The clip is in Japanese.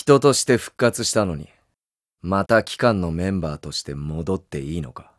人として復活したのに、また機関のメンバーとして戻っていいのか。